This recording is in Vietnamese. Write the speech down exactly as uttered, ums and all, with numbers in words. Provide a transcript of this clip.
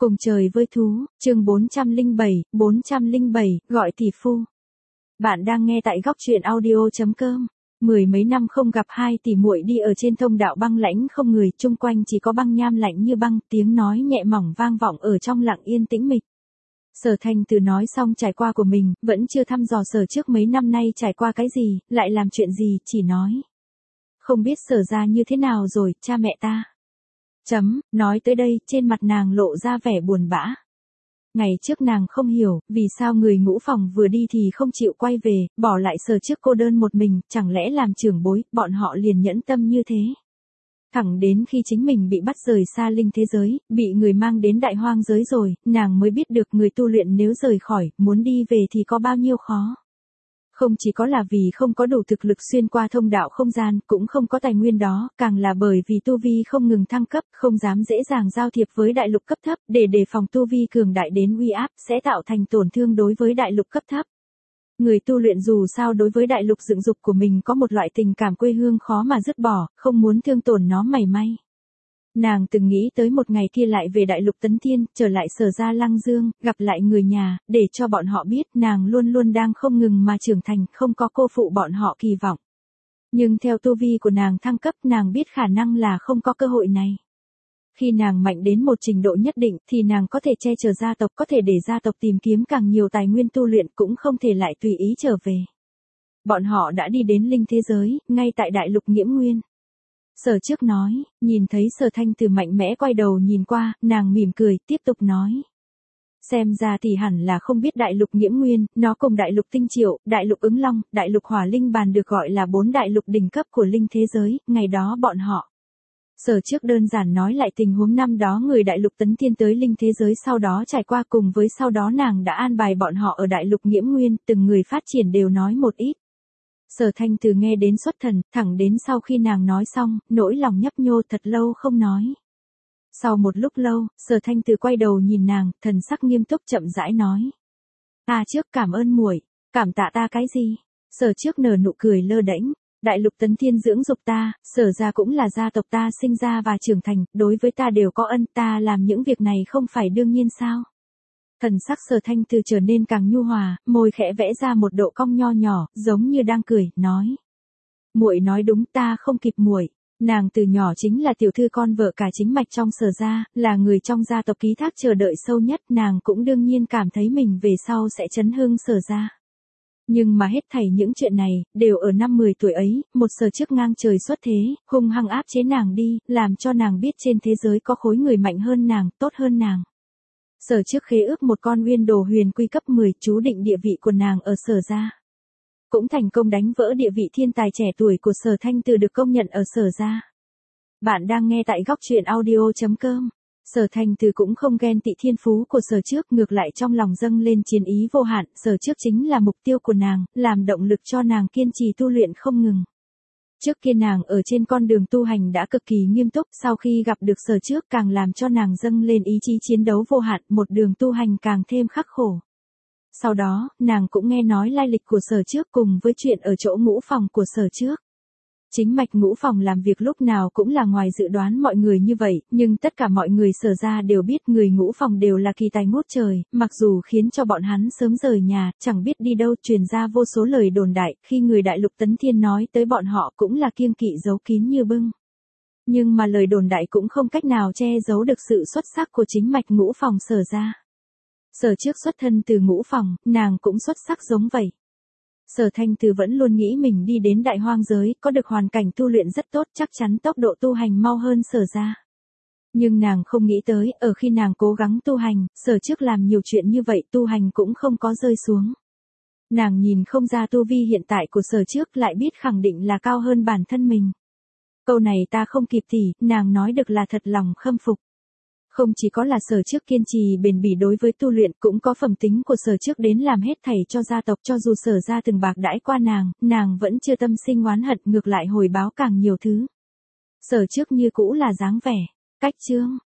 Cùng trời với thú, chương bốn trăm lẻ bảy, bốn trăm lẻ bảy, gọi tỷ phu. Bạn đang nghe tại góc truyện audio chấm com. Mười mấy năm không gặp hai tỷ muội đi ở trên thông đạo băng lãnh không người, chung quanh chỉ có băng nham lạnh như băng, tiếng nói nhẹ mỏng vang vọng ở trong lặng yên tĩnh mịch. Sở Thanh Từ nói xong trải qua của mình, vẫn chưa thăm dò Sở trước mấy năm nay trải qua cái gì, lại làm chuyện gì, chỉ nói. Không biết Sở ra như thế nào rồi, cha mẹ ta. Chấm, nói tới đây, trên mặt nàng lộ ra vẻ buồn bã. Ngày trước nàng không hiểu, vì sao người ngũ phòng vừa đi thì không chịu quay về, bỏ lại Sở trước cô đơn một mình, chẳng lẽ làm trưởng bối, bọn họ liền nhẫn tâm như thế. Thẳng đến khi chính mình bị bắt rời xa linh thế giới, bị người mang đến đại hoang giới rồi, nàng mới biết được người tu luyện nếu rời khỏi, muốn đi về thì có bao nhiêu khó. Không chỉ có là vì không có đủ thực lực xuyên qua thông đạo không gian, cũng không có tài nguyên đó, càng là bởi vì tu vi không ngừng thăng cấp, không dám dễ dàng giao thiệp với đại lục cấp thấp, để đề phòng tu vi cường đại đến uy áp, sẽ tạo thành tổn thương đối với đại lục cấp thấp. Người tu luyện dù sao đối với đại lục dựng dục của mình có một loại tình cảm quê hương khó mà dứt bỏ, không muốn thương tổn nó mảy may. Nàng từng nghĩ tới một ngày kia lại về đại lục Tấn Thiên, trở lại Sở gia Lăng Dương, gặp lại người nhà, để cho bọn họ biết nàng luôn luôn đang không ngừng mà trưởng thành, không có cô phụ bọn họ kỳ vọng. Nhưng theo tu vi của nàng thăng cấp, nàng biết khả năng là không có cơ hội này. Khi nàng mạnh đến một trình độ nhất định thì nàng có thể che chở gia tộc, có thể để gia tộc tìm kiếm càng nhiều tài nguyên tu luyện, cũng không thể lại tùy ý trở về. Bọn họ đã đi đến linh thế giới, ngay tại đại lục Nghiễm Nguyên. Sở trước nói, nhìn thấy Sở Thanh Từ mạnh mẽ quay đầu nhìn qua, nàng mỉm cười, tiếp tục nói. Xem ra thì hẳn là không biết đại lục Nghiễm Nguyên, nó cùng đại lục Tinh Triệu, đại lục Ứng Long, đại lục Hỏa Linh Bàn được gọi là bốn đại lục đỉnh cấp của linh thế giới, ngày đó bọn họ. Sở trước đơn giản nói lại tình huống năm đó người đại lục Tấn Thiên tới linh thế giới sau đó trải qua, cùng với sau đó nàng đã an bài bọn họ ở đại lục Nghiễm Nguyên, từng người phát triển đều nói một ít. Sở Thanh Từ nghe đến xuất thần, thẳng đến sau khi nàng nói xong, nỗi lòng nhấp nhô thật lâu không nói. Sau một lúc lâu, Sở Thanh Từ quay đầu nhìn nàng, thần sắc nghiêm túc chậm rãi nói. Ta trước cảm ơn muội, cảm tạ ta cái gì? Sở trước nở nụ cười lơ đễnh. Đại lục Tấn Thiên dưỡng dục ta, Sở gia cũng là gia tộc ta sinh ra và trưởng thành, đối với ta đều có ân, ta làm những việc này không phải đương nhiên sao? Thần sắc Sở Thanh Từ trở nên càng nhu hòa, môi khẽ vẽ ra một độ cong nho nhỏ, giống như đang cười, nói. Muội nói đúng, ta không kịp muội. Nàng từ nhỏ chính là tiểu thư con vợ cả chính mạch trong Sở gia, là người trong gia tộc ký thác chờ đợi sâu nhất, nàng cũng đương nhiên cảm thấy mình về sau sẽ chấn hưng Sở gia. Nhưng mà hết thảy những chuyện này, đều ở năm mười tuổi ấy, một Sở trước ngang trời xuất thế, hung hăng áp chế nàng đi, làm cho nàng biết trên thế giới có khối người mạnh hơn nàng, tốt hơn nàng. Sở trước khế ước một con Uyên Đồ Huyền Quy cấp mười, chú định địa vị của nàng ở Sở gia. Cũng thành công đánh vỡ địa vị thiên tài trẻ tuổi của Sở Thanh Từ được công nhận ở Sở gia. Bạn đang nghe tại góc truyện audio chấm com. Sở Thanh Từ cũng không ghen tị thiên phú của Sở trước, ngược lại trong lòng dâng lên chiến ý vô hạn, Sở trước chính là mục tiêu của nàng, làm động lực cho nàng kiên trì tu luyện không ngừng. Trước kia nàng ở trên con đường tu hành đã cực kỳ nghiêm túc, sau khi gặp được Sở trước càng làm cho nàng dâng lên ý chí chiến đấu vô hạn, một đường tu hành càng thêm khắc khổ. Sau đó, nàng cũng nghe nói lai lịch của Sở trước cùng với chuyện ở chỗ ngũ phòng của Sở trước. Chính mạch ngũ phòng làm việc lúc nào cũng là ngoài dự đoán mọi người như vậy, nhưng tất cả mọi người Sở ra đều biết người ngũ phòng đều là kỳ tài ngút trời, mặc dù khiến cho bọn hắn sớm rời nhà, chẳng biết đi đâu, truyền ra vô số lời đồn đại, khi người đại lục Tấn Thiên nói tới bọn họ cũng là kiêng kỵ giấu kín như bưng. Nhưng mà lời đồn đại cũng không cách nào che giấu được sự xuất sắc của chính mạch ngũ phòng Sở ra. Sở trước xuất thân từ ngũ phòng, nàng cũng xuất sắc giống vậy. Sở Thanh Từ vẫn luôn nghĩ mình đi đến đại hoang giới, có được hoàn cảnh tu luyện rất tốt, chắc chắn tốc độ tu hành mau hơn Sở ra. Nhưng nàng không nghĩ tới, ở khi nàng cố gắng tu hành, Sở trước làm nhiều chuyện như vậy, tu hành cũng không có rơi xuống. Nàng nhìn không ra tu vi hiện tại của Sở trước, lại biết khẳng định là cao hơn bản thân mình. Câu này ta không kịp thì, nàng nói được là thật lòng khâm phục. Không chỉ có là Sở trước kiên trì bền bỉ đối với tu luyện, cũng có phẩm tính của Sở trước đến làm hết thảy cho gia tộc, cho dù Sở gia từng bạc đãi qua nàng, nàng vẫn chưa tâm sinh oán hận, ngược lại hồi báo càng nhiều thứ. Sở trước như cũ là dáng vẻ, cách chương,